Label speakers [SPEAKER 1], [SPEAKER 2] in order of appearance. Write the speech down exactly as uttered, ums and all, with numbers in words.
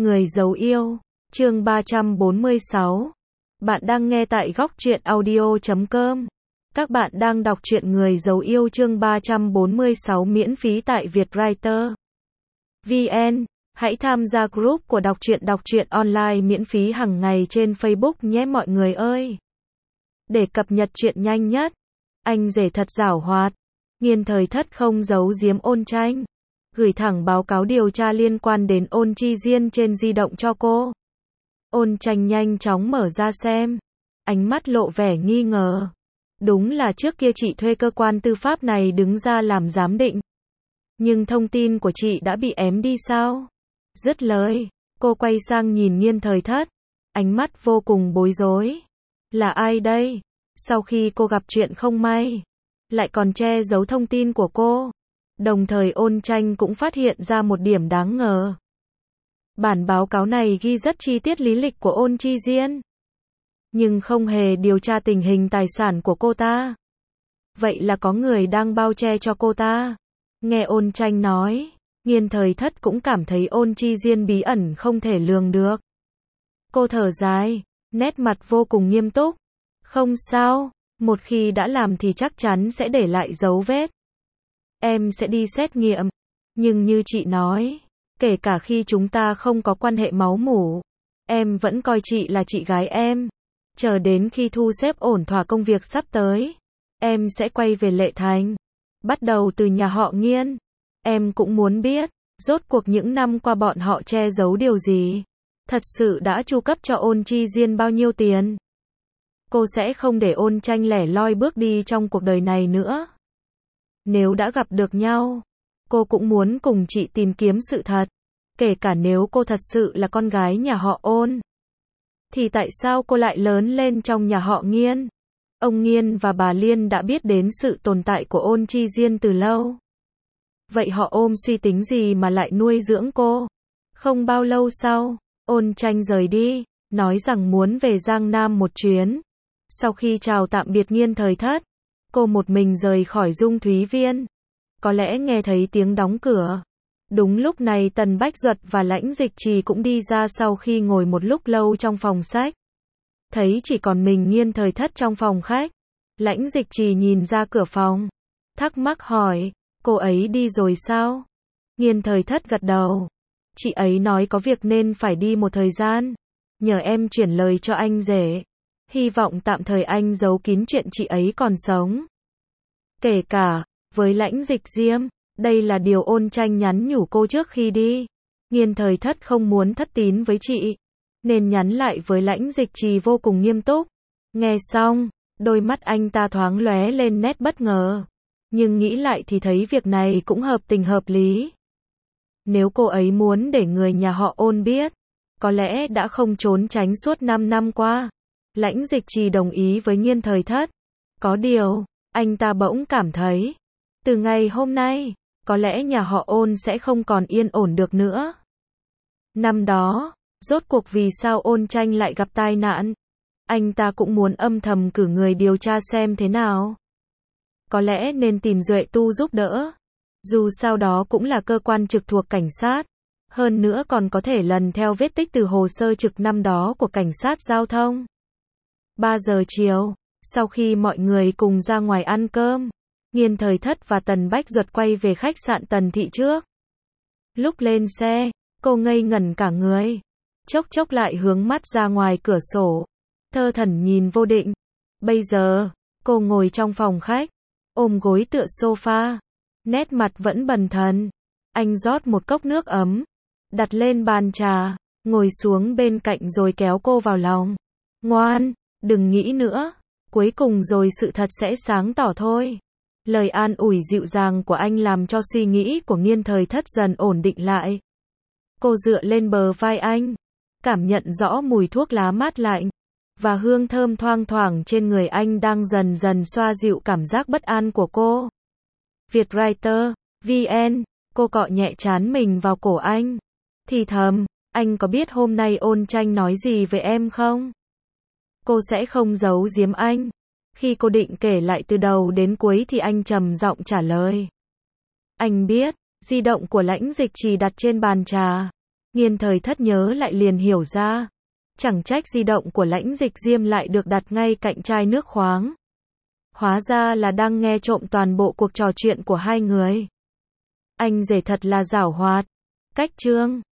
[SPEAKER 1] Người giấu yêu, chương ba trăm bốn mươi sáu. Bạn đang nghe tại góc truyện audio chấm com. Các bạn đang đọc truyện Người giấu yêu chương ba trăm bốn mươi sáu miễn phí tại Vietwriter vê en. Hãy tham gia group của đọc truyện đọc truyện online miễn phí hàng ngày trên Facebook nhé mọi người ơi. Để cập nhật truyện nhanh nhất, anh rể thật giảo hoạt. Nghiên Thời Thất không giấu giếm Ôn Tranh, gửi thẳng báo cáo điều tra liên quan đến Ôn Chi Diên trên di động cho cô. Ôn Tranh nhanh chóng mở ra xem, ánh mắt lộ vẻ nghi ngờ. Đúng là trước kia chị thuê cơ quan tư pháp này đứng ra làm giám định. Nhưng thông tin của chị đã bị ém đi sao? Dứt lời, cô quay sang nhìn Nghiên Thời Thất, ánh mắt vô cùng bối rối. Là ai đây? Sau khi cô gặp chuyện không may, lại còn che giấu thông tin của cô. Đồng thời Ôn Tranh cũng phát hiện ra một điểm đáng ngờ. Bản báo cáo này ghi rất chi tiết lý lịch của Ôn Chi Diên, nhưng không hề điều tra tình hình tài sản của cô ta. Vậy là có người đang bao che cho cô ta. Nghe Ôn Tranh nói, Nghiên Thời Thất cũng cảm thấy Ôn Chi Diên bí ẩn không thể lường được. Cô thở dài, nét mặt vô cùng nghiêm túc. Không sao, một khi đã làm thì chắc chắn sẽ để lại dấu vết. Em sẽ đi xét nghiệm. Nhưng như chị nói, kể cả khi chúng ta không có quan hệ máu mủ, em vẫn coi chị là chị gái em. Chờ đến khi thu xếp ổn thỏa công việc sắp tới, em sẽ quay về Lệ Thành. Bắt đầu từ nhà họ Nghiên. Em cũng muốn biết, rốt cuộc những năm qua bọn họ che giấu điều gì. Thật sự đã chu cấp cho Ôn Chi Diên bao nhiêu tiền. Cô sẽ không để Ôn Tranh lẻ loi bước đi trong cuộc đời này nữa. Nếu đã gặp được nhau, cô cũng muốn cùng chị tìm kiếm sự thật. Kể cả nếu cô thật sự là con gái nhà họ Ôn, thì tại sao cô lại lớn lên trong nhà họ Nghiên? Ông Nghiên và bà Liên đã biết đến sự tồn tại của Ôn Chi Diên từ lâu. Vậy họ ôm suy tính gì mà lại nuôi dưỡng cô? Không bao lâu sau, Ôn Tranh rời đi, nói rằng muốn về Giang Nam một chuyến. Sau khi chào tạm biệt Nghiên Thời Thất, cô một mình rời khỏi Dung Thúy Viên. Có lẽ nghe thấy tiếng đóng cửa. Đúng lúc này Tần Bách Duật và Lãnh Dịch Trì cũng đi ra sau khi ngồi một lúc lâu trong phòng sách. Thấy chỉ còn mình Nghiên Thời Thất trong phòng khách, Lãnh Dịch Trì nhìn ra cửa phòng, thắc mắc hỏi, cô ấy đi rồi sao? Nghiên Thời Thất gật đầu. Chị ấy nói có việc nên phải đi một thời gian, nhờ em chuyển lời cho anh rể. Hy vọng tạm thời anh giấu kín chuyện chị ấy còn sống. Kể cả với Lãnh Dịch Diêm, đây là điều Ôn Tranh nhắn nhủ cô trước khi đi. Nghiên Thời Thất không muốn thất tín với chị, nên nhắn lại với Lãnh Dịch Trì vô cùng nghiêm túc. Nghe xong, đôi mắt anh ta thoáng lóe lên nét bất ngờ. Nhưng nghĩ lại thì thấy việc này cũng hợp tình hợp lý. Nếu cô ấy muốn để người nhà họ Ôn biết, có lẽ đã không trốn tránh suốt năm năm qua. Lãnh Dịch Trì đồng ý với Nghiên Thời Thất. Có điều, anh ta bỗng cảm thấy, từ ngày hôm nay, có lẽ nhà họ Ôn sẽ không còn yên ổn được nữa. Năm đó, rốt cuộc vì sao Ôn Tranh lại gặp tai nạn? Anh ta cũng muốn âm thầm cử người điều tra xem thế nào. Có lẽ nên tìm Duệ Tu giúp đỡ. Dù sao đó cũng là cơ quan trực thuộc cảnh sát. Hơn nữa còn có thể lần theo vết tích từ hồ sơ trực năm đó của cảnh sát giao thông. ba giờ chiều, sau khi mọi người cùng ra ngoài ăn cơm, Nghiên Thời Thất và Tần Bách Duật quay về khách sạn Tần Thị trước. Lúc lên xe, cô ngây ngẩn cả người. Chốc chốc lại hướng mắt ra ngoài cửa sổ, thơ thẩn nhìn vô định. Bây giờ, cô ngồi trong phòng khách, ôm gối tựa sofa, nét mặt vẫn bần thần. Anh rót một cốc nước ấm, đặt lên bàn trà, ngồi xuống bên cạnh rồi kéo cô vào lòng. Ngoan, đừng nghĩ nữa, cuối cùng rồi sự thật sẽ sáng tỏ thôi. Lời an ủi dịu dàng của anh làm cho suy nghĩ của Nghiên Thời Thất dần ổn định lại. Cô dựa lên bờ vai anh, cảm nhận rõ mùi thuốc lá mát lạnh và hương thơm thoang thoảng trên người anh đang dần dần xoa dịu cảm giác bất an của cô. Vietwriter vê en, cô cọ nhẹ trán mình vào cổ anh, thì thầm, anh có biết hôm nay Ôn Tranh nói gì về em không? Cô sẽ không giấu giếm anh. Khi cô định kể lại từ đầu đến cuối thì anh trầm giọng trả lời. Anh biết. Di động của Lãnh Dịch Trì đặt trên bàn trà. Nghiên thời thất nhớ lại liền hiểu ra. Chẳng trách di động của Lãnh Dịch Diêm lại được đặt ngay cạnh chai nước khoáng. Hóa ra là đang nghe trộm toàn bộ cuộc trò chuyện của hai người. Anh rể thật là giảo hoạt. Cách chương